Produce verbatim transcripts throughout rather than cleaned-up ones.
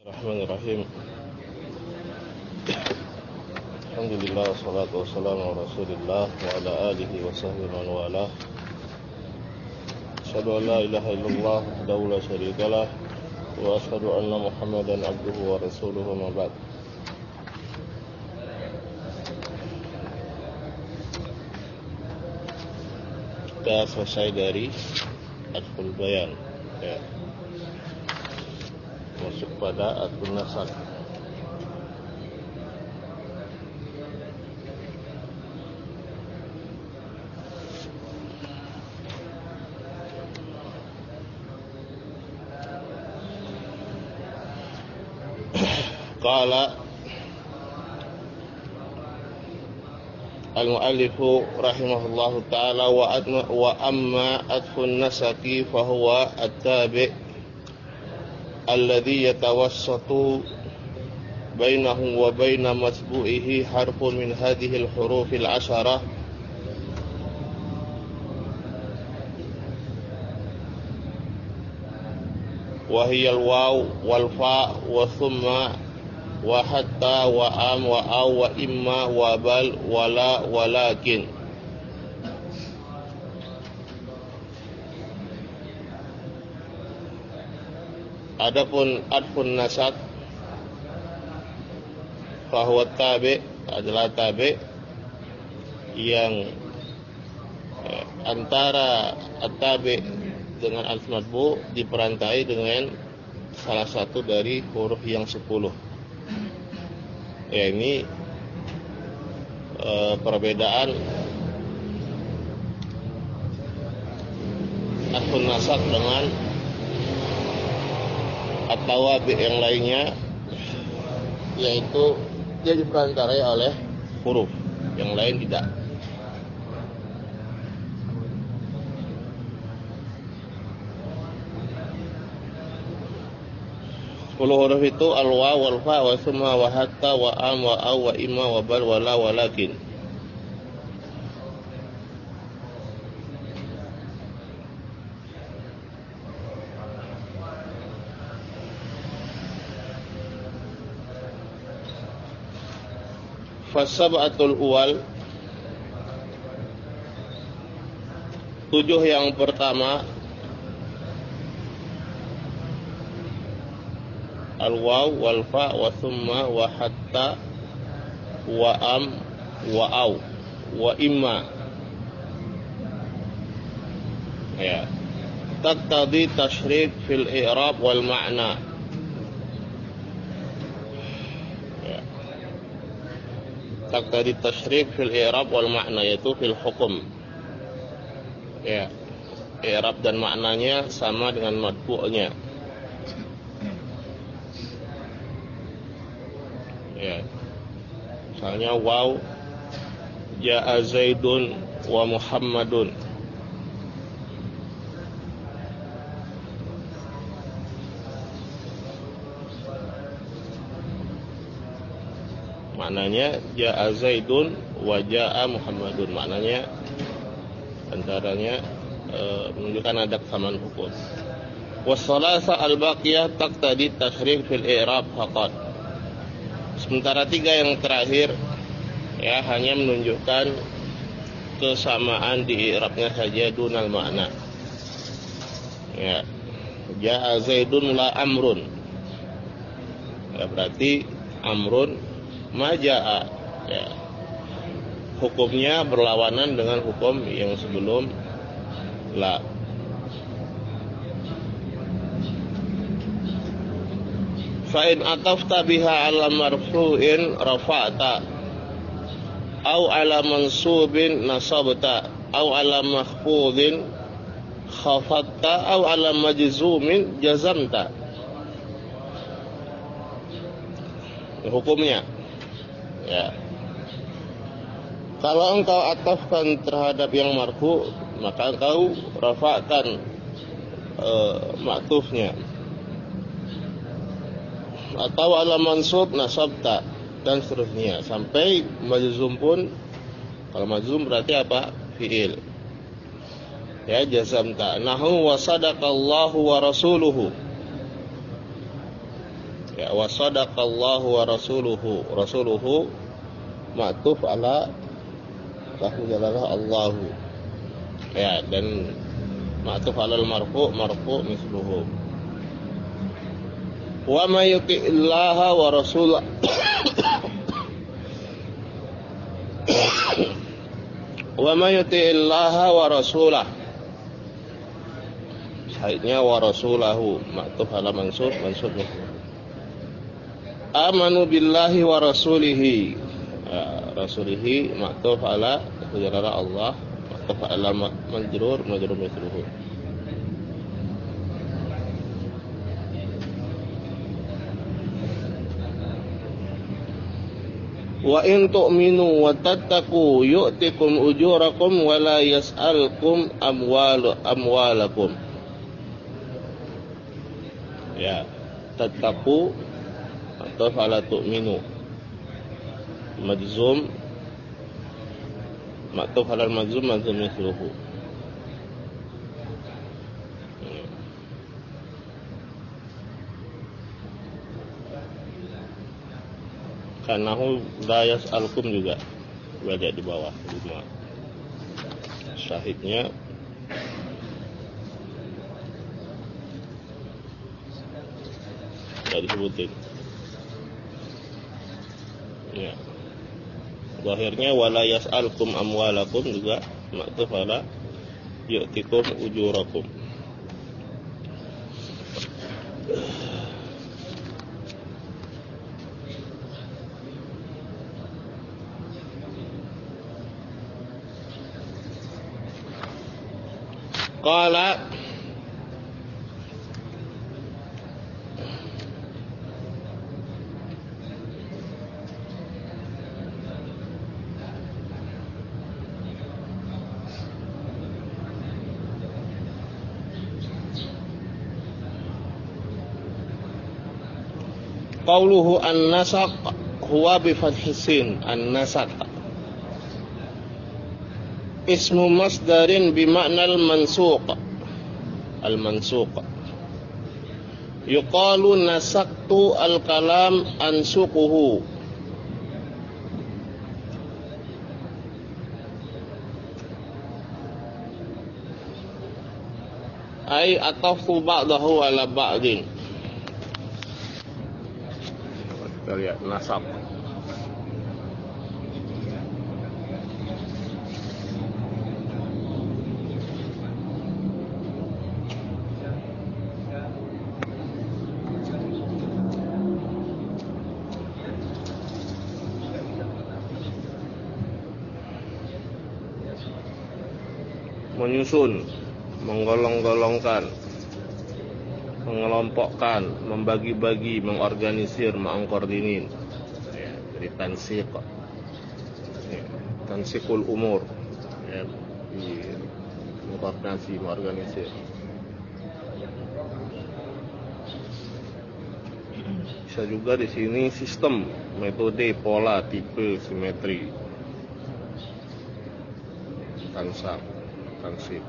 Bismillahirrahmanirrahim. Alhamdulillah wassalatu wassalamu ala Rasulillah wa ala alihi wa sahbihi man walah. Asyhadu an la ilaha illallah wahdahu la syarikalah wa asyhadu anna Muhammadan abduhu wa rasuluhu ma ba'd. Kita selesai dari Adful Bayan, ya. Masuk pada Adful Nasakh. Qala al-mu'allifu rahimahullahu ta'ala wa, adma, wa amma adfun nasaki fahuwa at-tabi' alladhi yatawassatu bainahu wa baina matbu'ihi harfun min hadhihi al-huruf al-asharah wa hiya al-waw wal-fa' wa thumma wa hatta wa am wa aw wa imma wa bal wa la walakin. Adapun adfun nasakh fahuwa tabi' adalah tabi' yang eh, antara at-tabi' dengan al-matbu' diperantai dengan salah satu dari huruf yang sepuluh. Ya, ini e, perbedaan adfun nasakh dengan at-tawabi' yang lainnya, yaitu dia diperantarai oleh huruf, yang lain tidak. Sepuluh huruf itu al-wa wal fa wa summa wa hatta wa am wa aw wa imma wa bal wa la walakin. Fasab'atul uwal, tujuh yang pertama, al-waw wal fa wa thumma wa hatta wa am wa aw wa imma, ya, taqtadi tashrik fil i'rab wal ma'na, ya, taqtadi tashrik fil i'rab wal ma'na, yaitu fil hukum, ya, i'rab dan maknanya sama dengan matbu'nya. Ya, misalnya waw ja'a Zaidun wa Muhammadun, maknanya ja'a Zaidun wa ja'a Muhammadun, maknanya antaranya e, menunjukkan ada kesamaan hukum. Wassalasa al-baqiyah taqtadi tashrik fil i'rab faqat. Sementara tiga yang terakhir, ya, hanya menunjukkan kesamaan di i'rabnya saja, dunal makna. Ya, ja'a Zaidun la amrun, ya, berarti amrun ma ja'a, ya, hukumnya berlawanan dengan hukum yang sebelum la. Fa'in atafta biha ala marfu'in rafa'ta au ala mansubin nasabta au ala mahfudhin khafatta au ala majzumin jazamta. Hukumnya, ya, kalau engkau atafkan terhadap yang marfu, maka engkau rafa'kan e, maktufnya, atau ala mansub nasabta, dan seterusnya sampai majzum pun. Kalau majzum berarti apa? Fi'il. Ya, jazamta nahu wa sadaqallahu wa rasuluhu. Ya, wa sadaqallahu wa rasuluhu. Rasuluhu ma'tuf ala lahu jalalah Allahu. Ya, dan ma'tuf alal marfu, marfu misluhu. Wa may yuti'illaha wa rasulahu wa may yuti'illaha wa rasulahu. Syaitnya wa rasulahu ma'tuf ala mansub, mansub misluhu. Amanu billahi wa rasulihi. Ya, rasulihi ma'tuf ala jalalah Allah, ma'tuf ala majrur, majrur misluhu. Wa in tu'minu wa tattaqu yu'tikum ujurakum wa la yas'alkum amwal amwalakum. Ya, tattaqu atau fala tu'minu majzum, ma'tuf ala majzum, majzum misluhu. Kanahu la yas'alkum juga baca di bawah lima. Syahidnya tidak disebutin. Ya. Zahirnya wala yas'alkum amwalakum juga ma'tuf ala yu'tikum ujurakum. Qala Qauluhu an-nasaq huwa bi fathis sin, an-nasaq ismu masdarin bi ma'nal mansuq, al-mansuq. Yuqalu nasaqtu al-kalam ansuquhu. Ay ataftu ba'dahu ala ba'din. Kita lihat nasaq. Menyusun, menggolong-golongkan, mengelompokkan, membagi-bagi, mengorganisir, mengkoordinir. Ya, dari tansiq, ya, tansiqul umur, ya, di mengkoordinasi, mengorganisir. Bisa juga di sini sistem, metode, pola, tipe, simetri, tansab, tansib.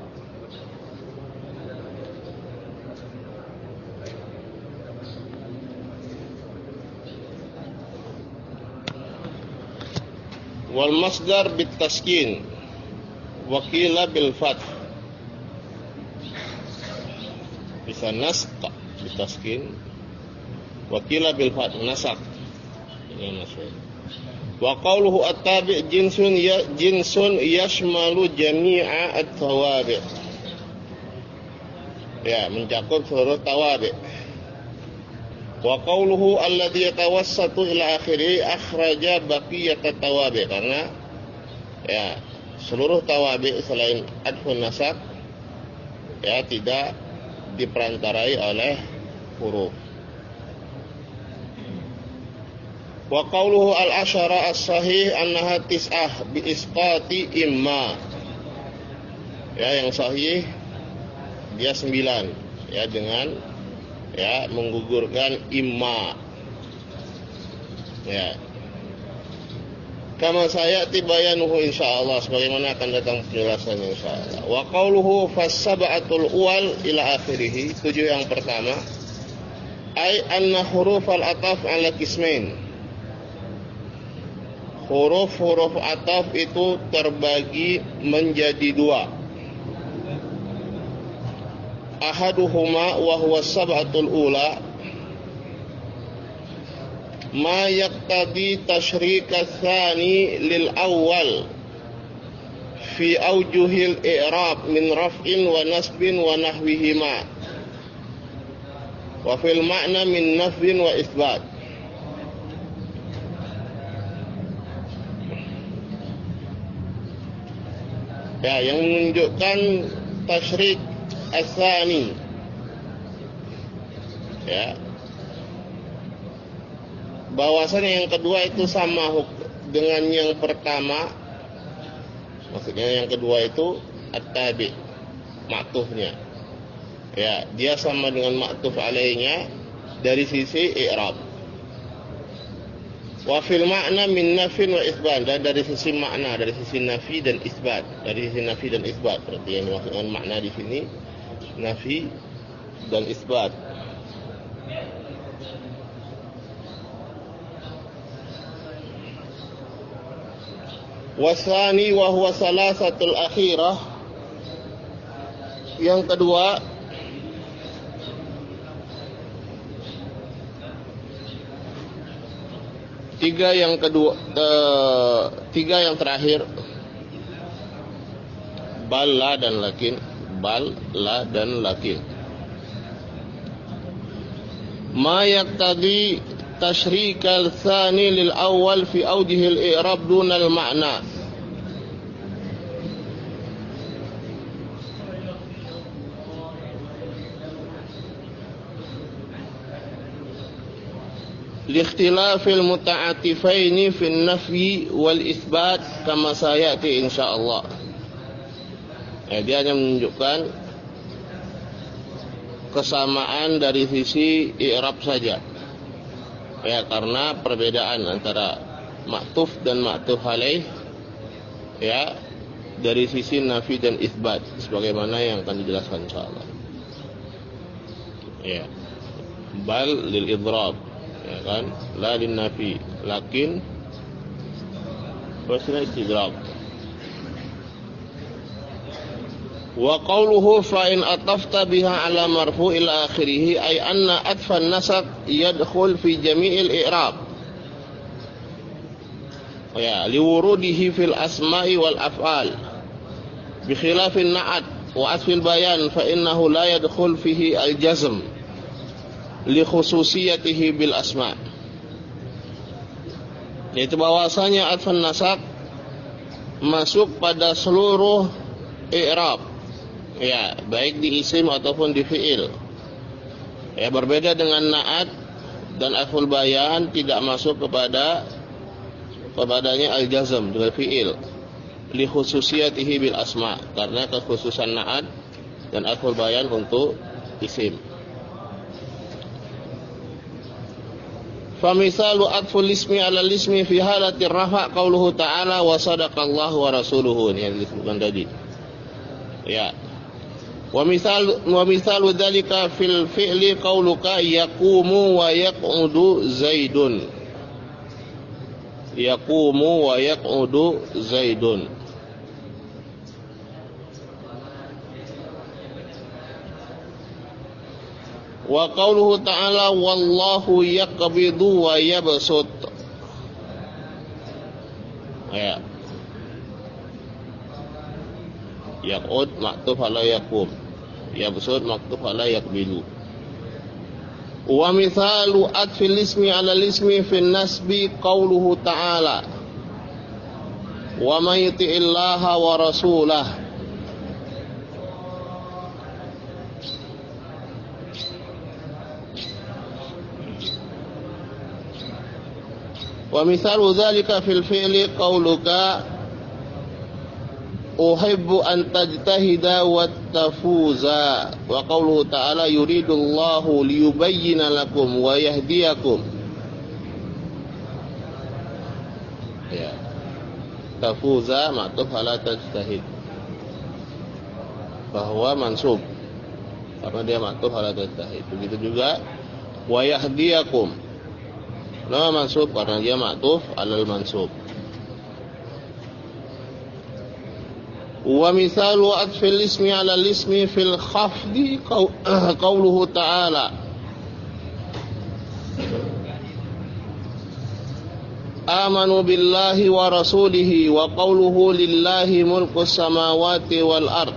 Wal masdar bit taskin wa qila bil fath. Bisa nasq bit taskin wa qila bil fath, nasaq. Ini maksud. Wa qawluhu at-tabi' jinsun ya jinsun yashmalu jami'a at-tawabi'. Ya, mencakup seluruh tawabi'. Wa qawluhu alladhi yatawassatu ila akhiri akhraja baqiyat at-tawabi', karena ya seluruh tawabi' selain adfun nasaq ya tidak diperantarai oleh huruf. Wa qawluhu al-asyara as-sahih annaha tis'ah bi isqati imma. Ya, yang sahih dia sembilan ya dengan ya menggugurkan imma. Ya. Kama sayati bayanuhu insyaallah, sebagaimana akan datang penjelasannya insyaallah. Wa qawluhu fas-sab'atul uwal ila akhirih, tujuh yang pertama Ay anna huruf al-ataf ala qismain. Huruf-huruf ataf itu terbagi menjadi dua. Ahaduhuma wa huwa sab'atul ula ma yaqtadi tashrik ats-tsani lil awwal fi aujuhil i'rab min raf'in wa nasbin wa nahwihima wa fil ma'na min nafyin wa isbat. Ya, yang menunjukkan tasyrik as-tsani, ya, bahwasanya yang kedua itu sama dengan yang pertama. Maksudnya yang kedua itu at-tabi, ma'tufnya. Ya, dia sama dengan ma'tuf alaihnya dari sisi i'rab. Wa fil ma'na min nafin wa isbat, dan dari sisi makna, dari sisi nafi dan isbat, dari sisi nafi dan isbat. Berarti yang dimaksudkan makna di sini nafi dan isbat. Wasani wa huwa salasatul akhirah, yang kedua tiga yang kedua eh, tiga yang terakhir, bal, la dan lakin, bal, la dan lakin. Ma yaqtadi tashrikal tsani lil awwal fi awjihil i'rab dunal ma'na. Liikhtilafil muta'atifaini fin nafyi wal isbat kama sayati insyaallah. Ya, dia hanya menunjukkan kesamaan dari sisi i'rab saja. Ya, karena perbedaan antara ma'tuf dan ma'tuf alaih, ya, dari sisi nafi dan isbat sebagaimana yang akan dijelaskan insyaallah. Ya. Bal lil idrab, ya kan, la lin nafi, lakin wasna istidrab. Wa qawluhu fa in atafta biha ala marfu ila akhirih ay anna atfan nasab yadkhul fi jami'il i'rab, ya, liwurudihi fil asma'i wal af'al bi khilafin na'at wa asfil bayan fa innahu la yadkhul fihi al jazm li khususiyatihi bil asma'. Yaitu bahwasanya atfan nasab masuk pada seluruh i'rab, ya, baik di isim ataupun di fi'il. Ya, berbeda dengan na'at dan atful bayan, tidak masuk kepada kepadanya al-jazm dengan fi'il li khususiyatihi bil asma, karena kekhususan na'at dan atful bayan untuk isim. Famisalu atful ismi ala ismi fi halati rafa' qauluhu ta'ala wa sadaqallahu wa rasuluhu, ini yang disebutkan tadi. Ya. Wa misal wa misalu dzalika fil fi'li qauluka yaqumu wa yaq'udu zaidun. Yaqumu wa yaq'udu zaidun. Wa qauluhu ta'ala wallahu yaqbidu wa yabsut. Ya. Yaq'ud maktuf ala yaqum, yabsut maktuf ala yaqbidu. Wa mithalu atfil ismi ala ismi fin nasbi qauluhu ta'ala wa may yuti'illaha wa rasulah. Wa mithalu dzalika fil fi'li qauluka uhibbu an tajtahida wa tafuza, wa qauluhu ta'ala yuridullahu liyubayyina lakum wa yahdiyakum. Ya. Tafuza ma'tuf ala tajtahid, bahwa mansub karena dia ma'tuf ala tajtahid. Begitu juga wa yahdiyakum. Nah, mansub karena dia ma'tuf alal mansub. Wa misalu atfil ismi ala ismi fil khafdi qauluhu ta'ala amanu billahi wa rasulihi wa qauluhu lillahi mulku samawati wal ard.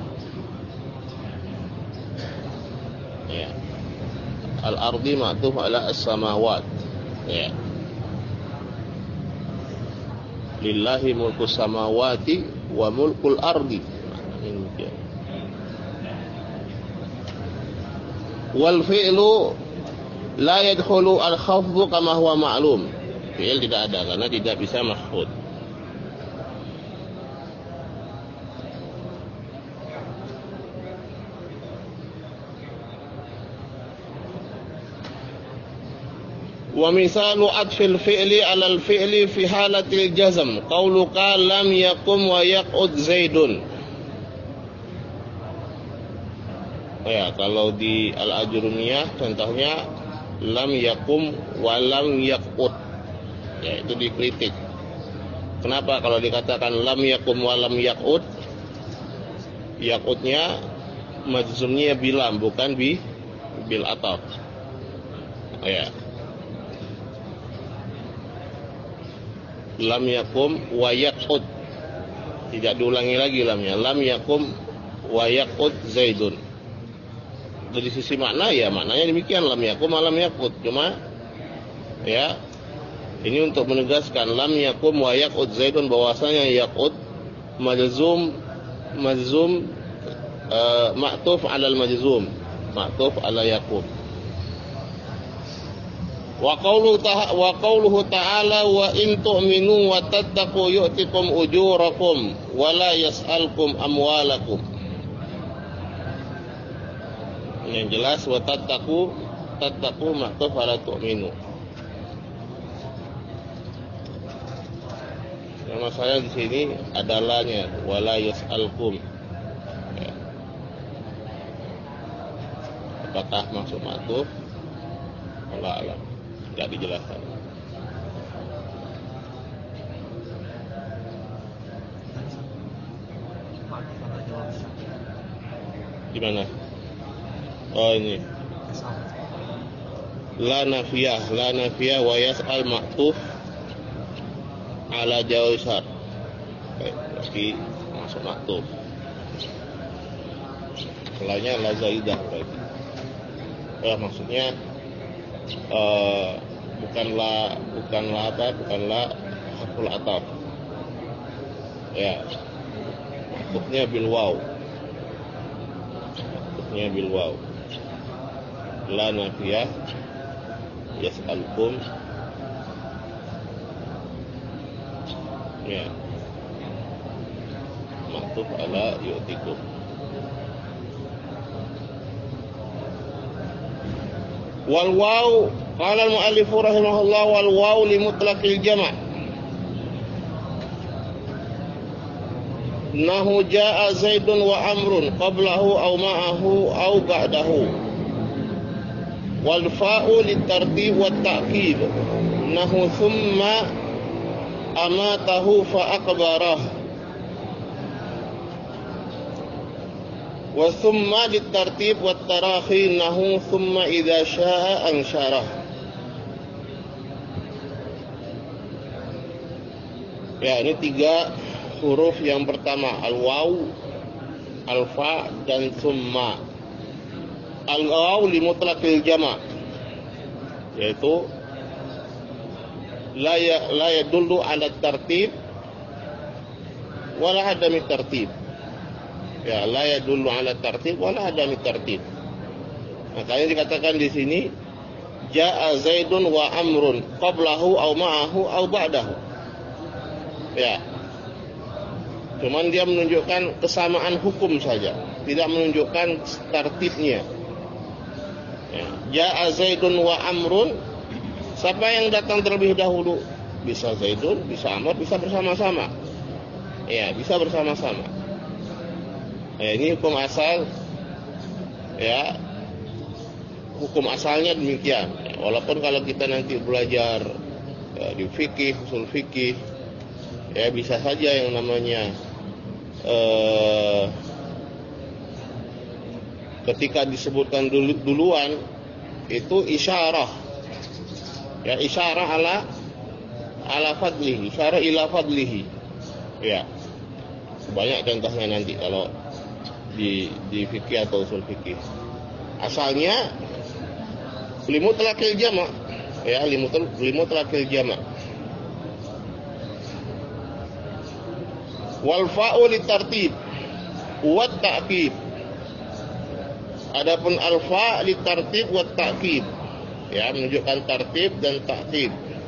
Ya. Al-ardi ma'tuf ala as-samawat. Ya. Lillahi mulku samawati wa mulkul ardi. Wal fi'lu la yadkhulu al-khafdu kama huwa ma'lum. Fi'il tidak ada karena tidak bisa mahfud. Wa misalu atfil fi'li 'ala al-fi'li fi halatil jazm qauluka lam yakum wa yaqud zaidun. Ya, kalau di al-ajrumiyah contohnya lam yakum wa lam yaqud. Ya, itu dikritik. Kenapa kalau dikatakan lam yakum wa lam yaqud? Yaqudnya majzumnya bilam bukan bi bil ataf. Ya. Lam yakum wa yaqud. Tidak diulangi lagi lamnya. Lam yakum wa yaqud zaidun. Dari sisi makna ya maknanya demikian, lam yakum wa lam yaqud. Cuma ya ini untuk menegaskan lam yakum wa yaqud zaidun bahwasanya yaqud majzum majzum uh, ma'tuf 'ala al-majzum, ma'tuf 'ala yakum. Wa qawluhu ta'ala wa qawluhu ta'ala wa in tu'minu wa tattaqu yu'tikum ujurakum wa la yas'alkum amwalakum. Yang jelas wa tattaqu tattaqu ma'tuf 'ala tu'minu. Nama saya di sini adalahnya wala yas'alkum. Ya. Apakah maksud ma'tuf? Allah alam. Tidak dijelaskan. Di mana? Oh ini. La nafiyah, la nafiyah wa yas'al ma'tuf ala jawab. Baik, berarti masuk ma'tuf. Selainnya la zaidah berarti. Oh, maksudnya Uh, bukanlah bukanlah apa bukanlah hakul ataf ya, maksudnya bil waw, maksudnya bil waw. La nafiyah yas'alkum ya, maktub ala yu'tikum. Wal waw qala al-mu'allif rahimahullah wal waw li mutlaqil jama'. Nahu jaa Zaidun wa Amrun qablahu aw ma'ahu aw ba'dahu. Wal fa'u litartib wat ta'kid. Nahu thumma amatahu fa aqbarah. Wa thumma litartib wat tarakhi nahu thumma idza syaa ansyarah. Ya, ini tiga huruf yang pertama al-waw, al-fa dan thumma. Al-waw li mutlaqil jama', yaitu la ya, la yadullu ala tartib wala adami tartib. Ya, la yadullu ala tartib wala adami tartib. Makanya dikatakan di sini jaa Zaidun wa Amrun qablahu aw ma'ahu aw ba'dahu. Ya. Cuman dia menunjukkan kesamaan hukum saja, tidak menunjukkan tartibnya. Ya. Jaa Zaidun wa Amrun, siapa yang datang terlebih dahulu? Bisa Zaidun, bisa Amr, bisa bersama-sama. Ya, bisa bersama-sama. Ya, ini hukum asal, ya, hukum asalnya demikian. Ya. Walaupun kalau kita nanti belajar ya, di fikih, usul fikih, ya bisa saja yang namanya eh, ketika disebutkan dulu, duluan itu isyarah, ya isyarah ala ala fadlihi, isyarah ila fadlihi, ya banyak contohnya nanti kalau di di fikih atau usul fikih. Asalnya limutlaqil jama', ya limutlaqil jama'. Wal fa'u litartib wa ta'qib. Adapun al fa' litartib wa ta'qib, ya menunjukkan tartib dan ta'qib.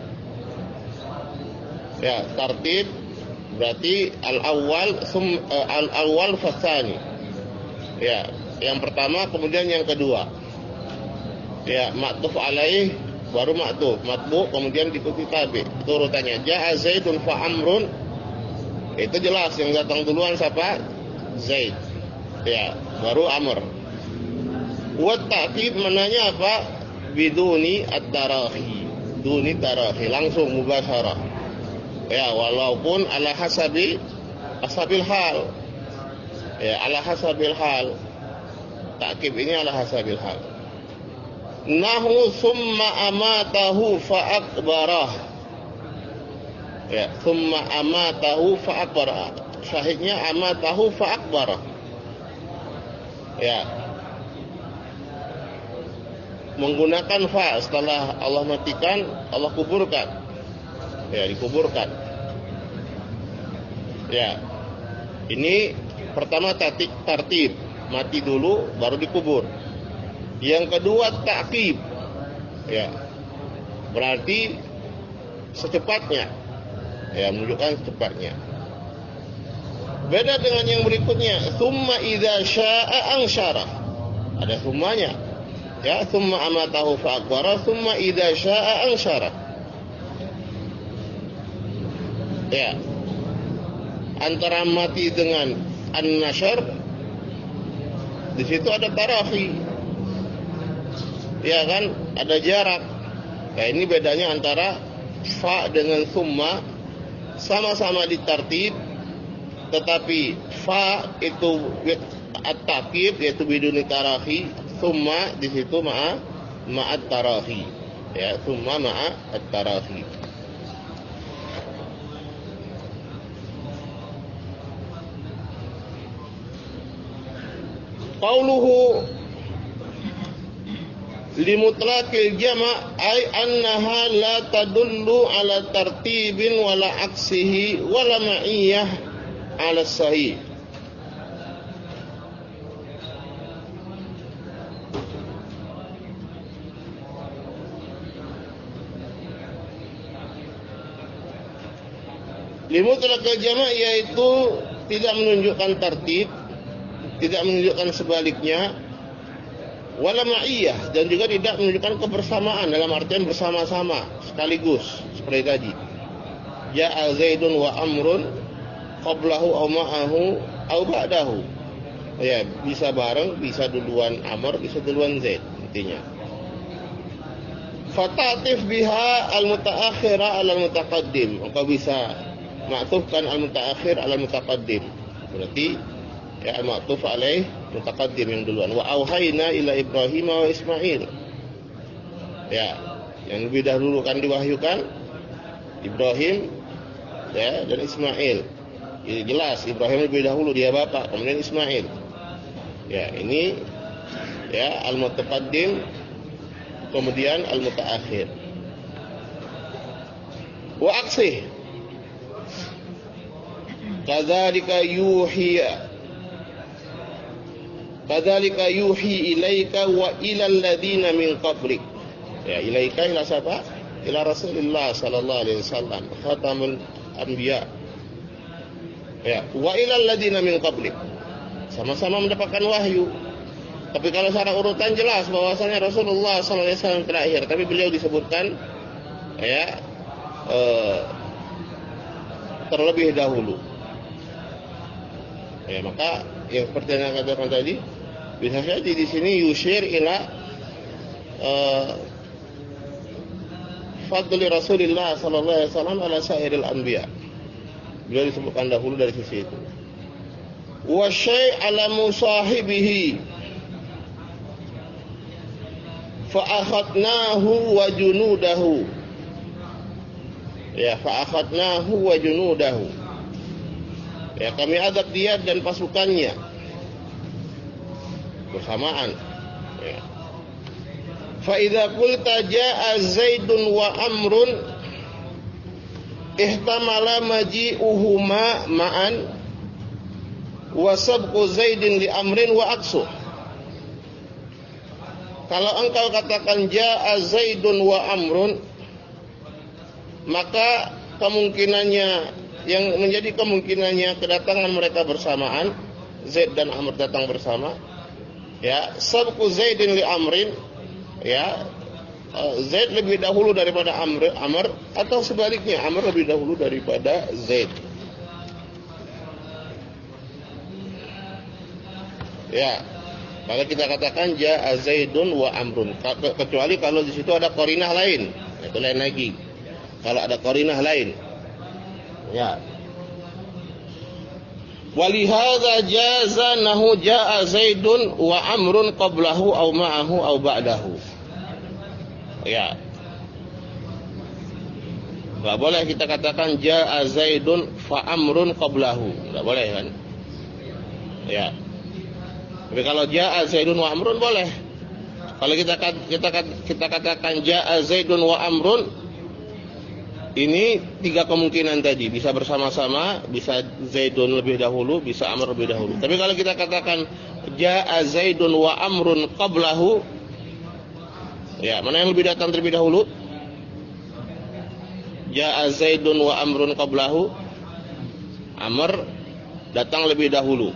Ya, tartib berarti al awal sum, uh, al awal fasani. Ya, yang pertama kemudian yang kedua. Ya, maktuf alaih baru maktuf, matbu kemudian diikuti tabi. Itu urutannya. Ja'a Zaidun fa Amrun. Itu jelas yang datang duluan siapa? Zaid. Ya, baru Amr. Wa ta'qib mananya apa? Biduni at-tarahi. Duni tarahi, langsung mubasyarah. Ya, walaupun ala hasabi hasabil hal. Ya, ala hasabil hal. Ta'qib ini ala hasabil hal. Nahu summa amatahu fa akbarah. Ya, summa amatahu fa akbarah. Syahidnya amatahu fa akbarah. Ya. Menggunakan fa setelah Allah matikan, Allah kuburkan. Ya, dikuburkan. Ya. Ini pertama tatik tartib, mati dulu baru dikubur. Yang kedua ta'qib. Ya. Berarti secepatnya. Ya, menunjukkan secepatnya. Beda dengan yang berikutnya, tsumma idza syaa'a ansyara. Ada summanya. Ya, tsumma amatahu fa akbara, tsumma idza syaa'a ansyara. Ya. Antara mati dengan an-nasyr di situ ada tarafi. Ya kan, ada jarak. Nah, ini bedanya antara fa dengan summa, sama-sama ditartib, tetapi fa itu at-taqib yaitu biduni tarahi, summa di situ ma'a ma'at tarahi. Ya, summa ma'a at-tarahi. Qauluhu limutlaqil jama' ay annaha la tadullu ala tartibin wala aksihi wala ma'iyyah ala sahih. Limutlaqil jama' yaitu tidak menunjukkan tartib, tidak menunjukkan sebaliknya, wala ma'iyah, dan juga tidak menunjukkan kebersamaan dalam artian bersama-sama sekaligus seperti tadi. Ja'a Zaidun wa Amrun qablahu aw ma'ahu aw ba'dahu. Ya, bisa bareng, bisa duluan Amr, bisa duluan Zaid intinya. Fatatif biha al-mutaakhira ala al-mutaqaddim. Engkau bisa maktufkan al-mutaakhir ala al-mutaqaddim. Berarti ya al-ma'tuf alaih mutaqaddim yang duluan. Wa auhayna ila Ibrahim wa Ismail. Ya, yang lebih dahulu kan diwahyukan Ibrahim ya dan Ismail. Ini jelas Ibrahim lebih dahulu, dia bapak, kemudian Ismail. Ya, ini ya al-mutaqaddim kemudian al-mutaakhir. Wa aksih kadzalika yuhi kadzalika yuhi ilaika wa ilal ladzina min qablik. Ya, ilaika ila siapa? Ila Rasulullah sallallahu alaihi wasallam, khatamul anbiya. Ya, wa ilal ladzina min qablik. Sama-sama mendapatkan wahyu. Tapi kalau secara urutan jelas bahwasanya Rasulullah sallallahu alaihi wasallam terakhir, tapi beliau disebutkan ya eh, terlebih dahulu. Ya, maka yang seperti yang saya katakan tadi, bisa jadi di sini yushir ila uh, fadli Rasulillah sallallahu alaihi wasallam ala sairil anbiya. Beliau disebutkan dahulu dari sisi itu. Wa syai' ala musahibihi fa akhadnahu wa junudahu. Ya, fa akhadnahu wa junudahu. Ya, kami adab dia dan pasukannya bersamaan. Ya. Fa idza qulta jaa Zaidun wa Amrun ihtamala maji'uhuma ma'an wa sabqu Zaidin li Amrin wa aksu. Kalau engkau katakan jaa Zaidun wa Amrun, maka kemungkinannya yang menjadi kemungkinannya kedatangan mereka bersamaan, Zaid dan Amr datang bersama. Ya, sabqu Zaidin li Amrin, ya, Zaid lebih dahulu daripada Amr, Amr atau sebaliknya Amr lebih dahulu daripada Zaid. Ya, maka kita katakan jaa Zaidun wa Amrun, kecuali kalau di situ ada qarinah lain, itu lain lagi. Kalau ada qarinah lain. Ya. Walihadza jaza nahu jaa Zaidun wa Amrun qablahu aw ma'ahu aw ba'dahu. Ya. Enggak boleh kita katakan jaa Zaidun fa Amrun qablahu. Enggak boleh kan? Ya. Tapi kalau jaa Zaidun wa Amrun boleh. Kalau kita kita kita katakan jaa Zaidun wa Amrun, ini tiga kemungkinan tadi, bisa bersama-sama, bisa Zaidun lebih dahulu, bisa Amr lebih dahulu. Tapi kalau kita katakan jaa Zaidun wa Amrun qablahu, ya, mana yang lebih datang terlebih dahulu? Jaa Zaidun wa Amrun qablahu, Amr datang lebih dahulu.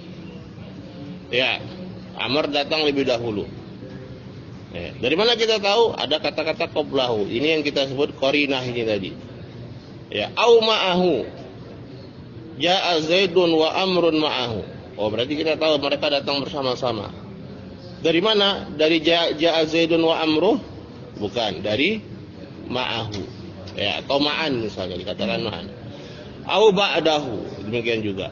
Ya, Amr datang lebih dahulu. Ya, dari mana kita tahu? Ada kata-kata qablahu. Ini yang kita sebut qarinah ini tadi. Ya, au ma'ahu. Jaa Zaidun wa Amrun ma'ahu. Oh, berarti kita tahu mereka datang bersama-sama. Dari mana? Dari jaa Zaidun wa Amruh? Bukan, dari ma'ahu. Ya, atau ma'an misalnya dikatakan ma'an. Au ba'dahu, demikian juga.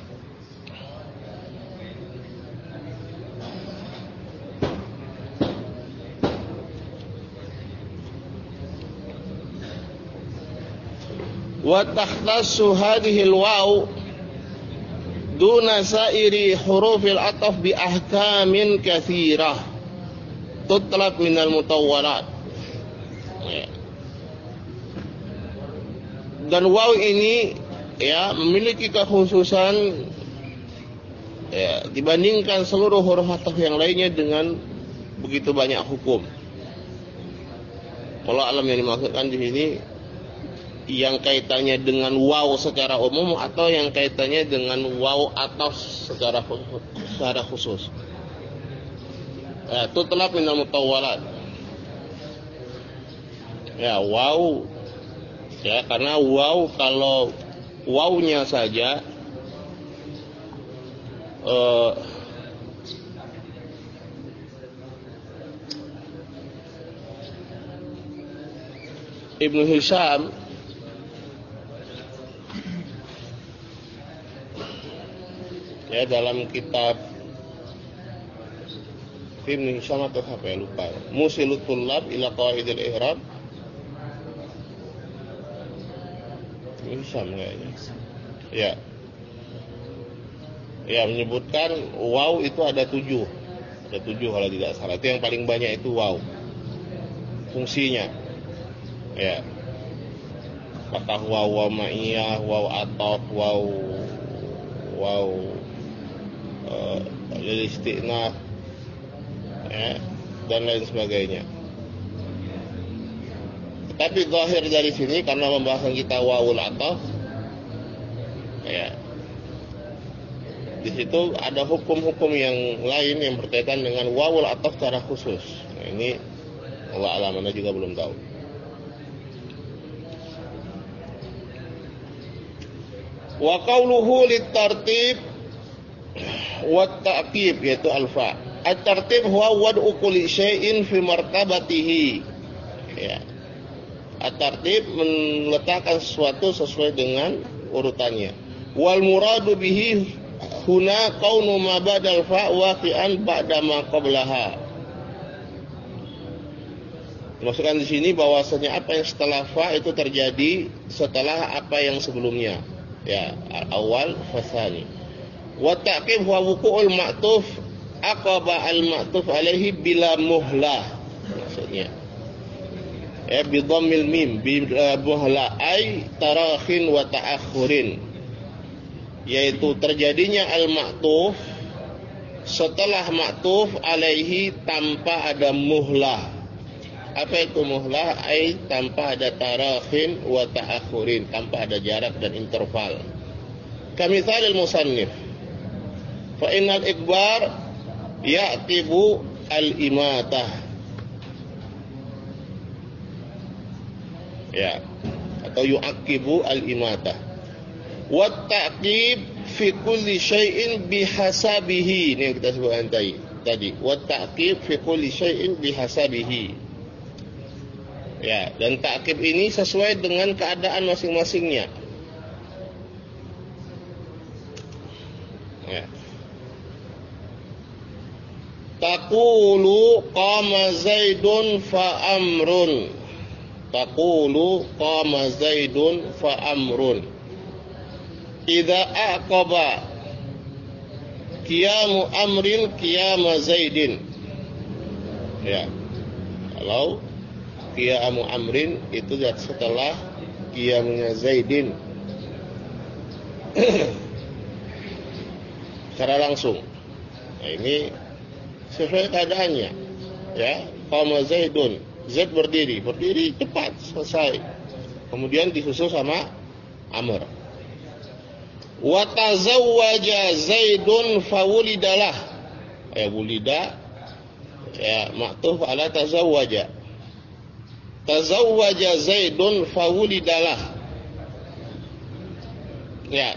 Wa takhtassu hadhihi al-waw duna sa'iri hurufil ataf bi ahkamin katsirah tutlab minal mutawwalat. Ya. Dan waw ini, ya, memiliki kekhususan, ya, dibandingkan seluruh huruf ataf yang lainnya dengan begitu banyak hukum. Kalau alam yang dimaksudkan di sini yang kaitannya dengan waw secara umum atau yang kaitannya dengan waw ataf secara khusus, secara khusus. Ya, tutlab minal mutawwalat. Ya, waw, ya, karena waw, kalau wawnya saja uh, Ibnu Hisham ya, dalam kitab Ibnu Hisham atau apa ya, lupa, Musilut Tullab ila Qawaidil Ihram, Ibnu Hisham kayaknya. Ya. Ya, menyebutkan waw itu ada tujuh. Ada tujuh kalau tidak salah. Itu yang paling banyak itu waw. Fungsinya. Ya. Kata waw waw ma'iyah, waw ataf, waw waw uh, istiqnaf, ya, dan lain sebagainya. Tapi zahir dari sini karena pembahasan kita wawul ataf, ya, di situ ada hukum-hukum yang lain yang berkaitan dengan wawul ataf secara khusus. Nah, ini Allah alam, Anda juga belum tahu. Wa qawluhu lit-tartib wa ta'qib, yaitu alfa. At-tartib huwa wad'u kulli syai'in fi martabatihi. Ya. At-tartib meletakkan sesuatu sesuai dengan urutannya. Wal muradu bihi huna kaunu ma badal fa waqi'an ba'da ma qablaha. Maksudkan di sini bahwasanya apa yang setelah fa itu terjadi setelah apa yang sebelumnya. Ya, awal fasani. Wa ta'qib wa wuqu'ul ma'tuf aqaba al-ma'tuf alaihi bila muhlah. Maksudnya ya bi dhammil mim bi muhlah ay tarakhin wa ta'akhurin, yaitu terjadinya al-ma'tuf setelah ma'tuf alaihi tanpa ada muhlah. Apa itu muhlah? Ai tanpa ada tarakhin wa ta'akhurin, tanpa ada jarak dan interval. Kamithalil musannif, fa innal ikbar ya'tibu al-imatah. Ya, atau yu'aqibu al-imatah. Wa ta'qib fi kulli syai'in bihasabihi. Ini yang kita sebutkan tadi. Tadi, wa ta'qib fi kulli syai'in bihasabihi. Ya, dan ta'qib ini sesuai dengan keadaan masing-masingnya. Ya. Taqulu qama Zaidun fa amrun. Taqulu qama Zaidun fa amrun. Idza aqaba qiyamu amrin qiyama Zaidin. Ya. Kalau qiyamu amrin itu setelah qiyamnya Zaidin. Secara langsung. Nah, ini sesuai keadaannya. Ya, qama Zaidun. Zaid berdiri, berdiri cepat selesai. Kemudian disusul sama Amr. Wa tazawwaja Zaidun fawulidalah. Ya wulida ya ma'tuf ala tazawwaja. Tazawwaja Zaidun fawulidalah. Ya.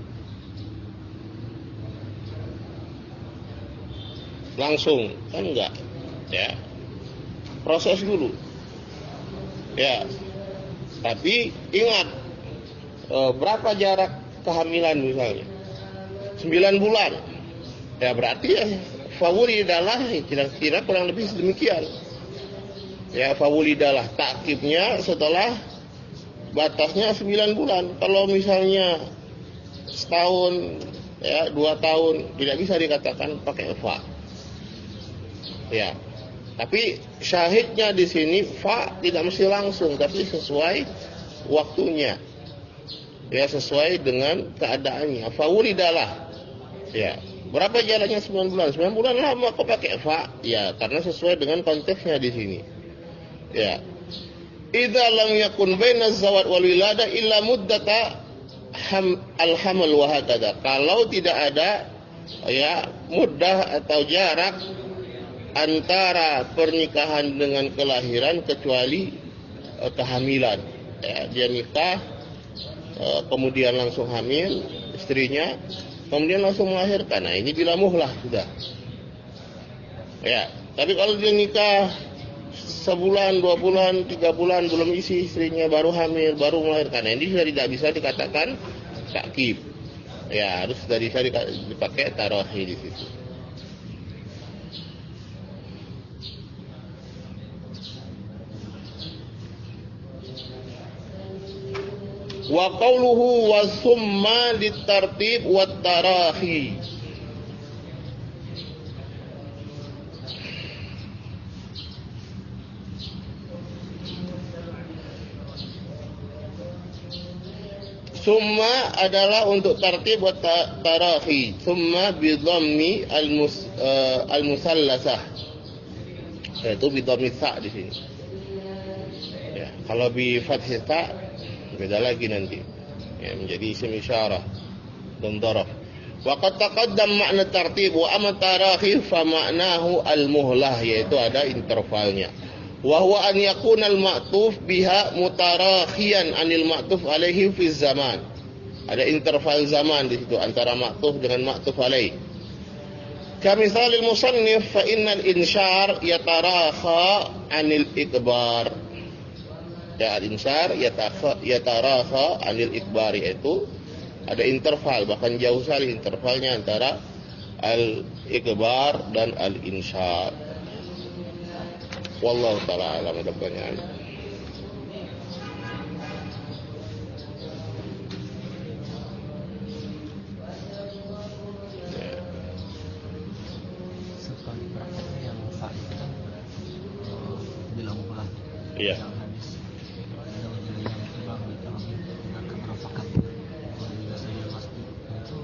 Langsung kan enggak? Ya. Proses dulu. Ya. Tapi ingat e, berapa jarak kehamilan misalnya? sembilan bulan. Ya berarti ya fawulidalah kira-kira kurang lebih sedemikian. Ya fawulidalah takkibnya setelah batasnya sembilan bulan. Kalau misalnya setahun ya dua tahun tidak bisa dikatakan pakai fa. Ya. Tapi syahidnya di sini fa tidak mesti langsung, tapi sesuai waktunya. Ya, sesuai dengan keadaannya. Fa wulidalah. Ya. Berapa jaraknya sembilan bulan? sembilan bulan lama kok pakai fa? Ya, karena sesuai dengan konteksnya di sini. Ya. Idza lam yakun baina zawat wal wilada illa muddata ham al-hamal wa hakada. Kalau tidak ada ya muddah atau jarak antara pernikahan dengan kelahiran kecuali uh, kehamilan. Ya, dia nikah, uh, kemudian langsung hamil istrinya, kemudian langsung melahirkan. Nah ini bila muhlah sudah. Ya, tapi kalau dia nikah sebulan, dua bulan, tiga bulan belum isi istrinya baru hamil, baru melahirkan. Nah ini sudah tidak bisa dikatakan takkib. Ya harus dari bisa dipakai tarohi di situ. Wa qawluhu wa summa litartib wa tarahi. Summa adalah untuk tartib wa tarahi. Summa bi dhammi al-mus uh, al-musallasah. Itu bi dhammi sa di sini. Ya, kalau bi fathhi ta beda lagi nanti ya, menjadi isim isyarah dan dharaf. Wa qad taqaddam makna tartib wa amma tarahi fa ma'nahu al-muhlah, yaitu ada intervalnya. Wa huwa an yakuna al-ma'tuf biha mutarakhiyan anil ma'tuf alaihi fi zaman. Ada interval zaman di situ antara ma'tuf dengan ma'tuf alaihi. Kamithal al-musannif fa innal insyar yatarakha anil ikbar. Ya al-insar yatafa yatarafa anil ikbari, itu ada interval, bahkan jauh sekali intervalnya antara al-ikbar dan al-insar. Wallahu ta'ala alam. Ada pertanyaan? Sekali prakteknya yang fa itu kan eh, dilakukan. Iya. Yang hadis yang yang terbang di dalam akan rafakat. Kalau saya pasti itu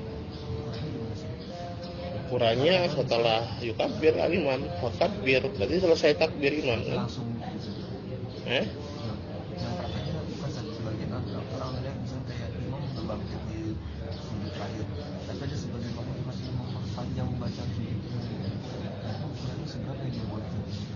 Ukurannya setelah yukabir al-imam, fakabir, berarti selesai takbir imam kan? langsung Eh? yang prakteknya bukan sebagian orang lihat misalnya kayak imam berbangkit di sudut terakhir, tapi ada sebagian orang masih memperpanjang bacaan sudut. Nah, itu sebenarnya yang dibuat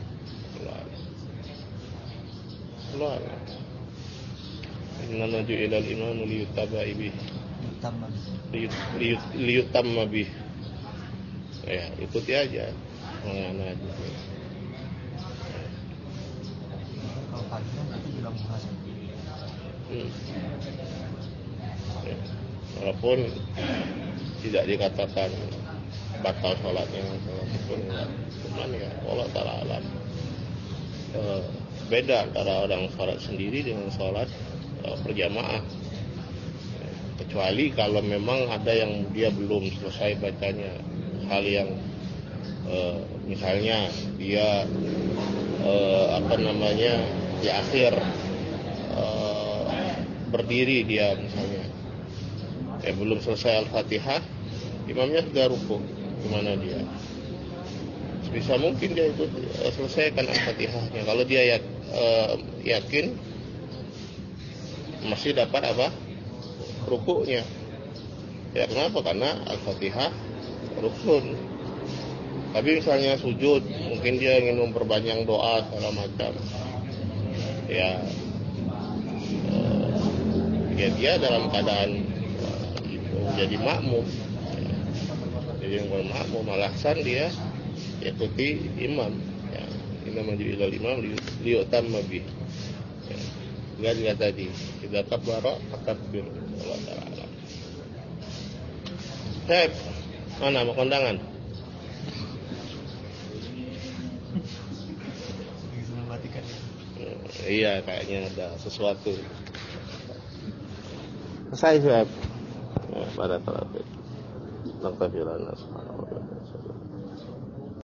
Allah. Inna naju ilal imam liyutaba'i bih, utama. liyutamma bih. Ya, ikuti aja. Mengana aja. Kalau pagi kan itu bilang bahas. Hmm. Ya. Walaupun tidak dikatakan batal sholatnya, sholat itu enggak. Cuman ya Allah ta'ala alam. E, beda antara orang sholat sendiri dengan sholat e, berjamaah. E, kecuali kalau memang ada yang dia belum selesai bacanya, hal yang e, misalnya dia e, apa namanya di akhir e, berdiri dia misalnya, eh belum selesai al-fatihah, imamnya sudah rukuk, gimana dia? Bisa mungkin dia ikut e, selesaikan al-fatihahnya. Kalau dia yak, e, yakin masih dapat apa? Rukuknya. Ya kenapa? Karena al-fatihah rukun. Tapi misalnya sujud, mungkin dia ingin memperbanyak doa segala macam. Ya, eh, ya dia dalam keadaan eh, itu jadi makmum. Ya, jadi makmum, alasan dia ikuti imam. Ya, ini menjadi imam liyutamma bih. Ya, enggak juga tadi. Idza kabbara fakabbir. Allah taala. Hei, mana mau kondangan? Hmm, iya, kayaknya ada sesuatu. Selesai, Syed. Ya, pada terlatih. Naktafilan.